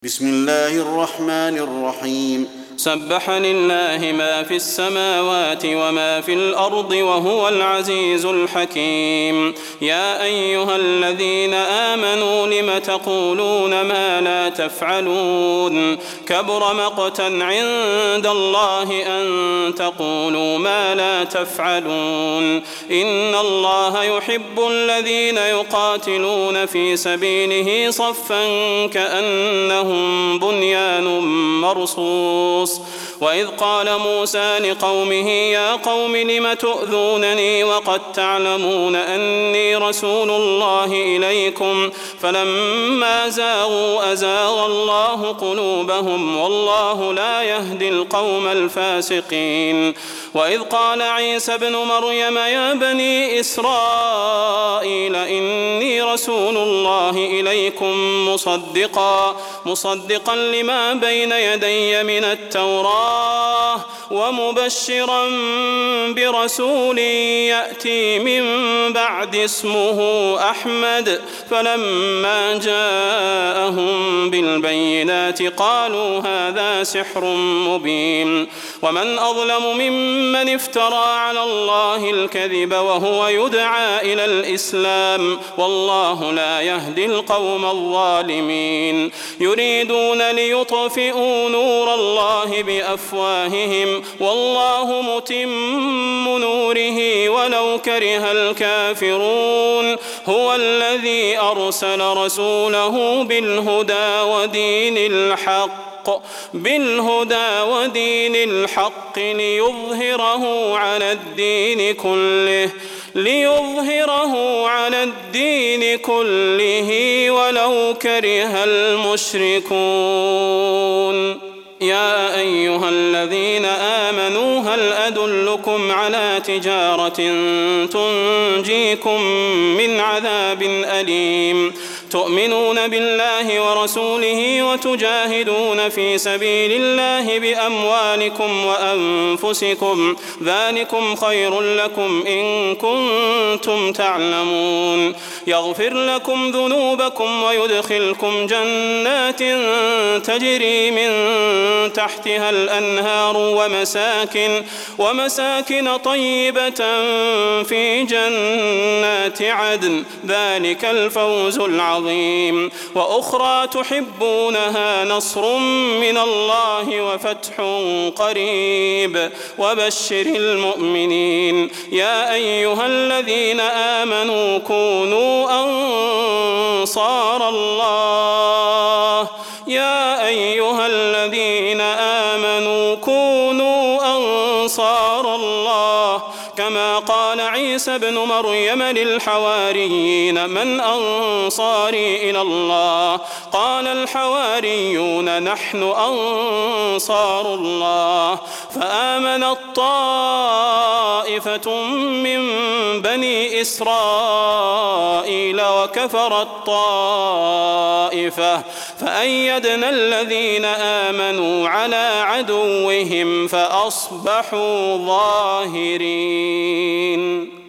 بسم الله الرحمن الرحيم سبح لله ما في السماوات وما في الأرض وهو العزيز الحكيم. يا أيها الذين آمنوا لم تقولون ما لا تفعلون كبر مقتا عند الله أن تقولوا ما لا تفعلون. إن الله يحب الذين يقاتلون في سبيله صفا كأنهم بنيان مرصوص. وإذ قال موسى لقومه يا قوم لم تؤذونني وقد تعلمون أني رسول الله إليكم فلما زاغوا أزاغ الله قلوبهم والله لا يهدي القوم الفاسقين. وإذ قال عيسى ابن مريم يا بني إسرائيل إني رسول الله إليكم مصدقا لما بين يدي من التوراة ومبشرا برسول يأتي من بعد اسمه أحمد. فلما جاءهم بالبينات قالوا هذا سحر مبين. ومن أظلم ممن افترى على الله الكذب وهو يدعى إلى الإسلام والله لا يهدي القوم الظالمين. يريدون ليطفئوا نور الله بأفواههم والله متم نوره ولو كره الكافرون. هو الذي أرسل رسوله بالهدى ودين الحق ليظهره على الدين كله ولو كره المشركون. يا أيها الذين آمنوا هل أدلكم على تجارة تنجيكم من عذاب أليم تؤمنون بالله ورسوله وتجاهدون في سبيل الله بأموالكم وأنفسكم ذلكم خير لكم إن كنتم تعلمون. يغفر لكم ذنوبكم ويدخلكم جنات تجري من تحتها الأنهار ومساكن طيبة في جنات عدن ذلك الفوز العظيم. وأخرى تحبونها نصر من الله وفتح قريب وبشر المؤمنين. يا أيها الذين آمنوا كونوا أنصار الله كما قال عيسى ابن مريم للحواريين من أنصاري إلى الله قال الحواريون نحن أنصار الله. فآمنت طائفة من بني إسرائيل وكفرت طائفة فأيدنا الذين آمنوا على عدوهم فأصبحوا ظاهرين.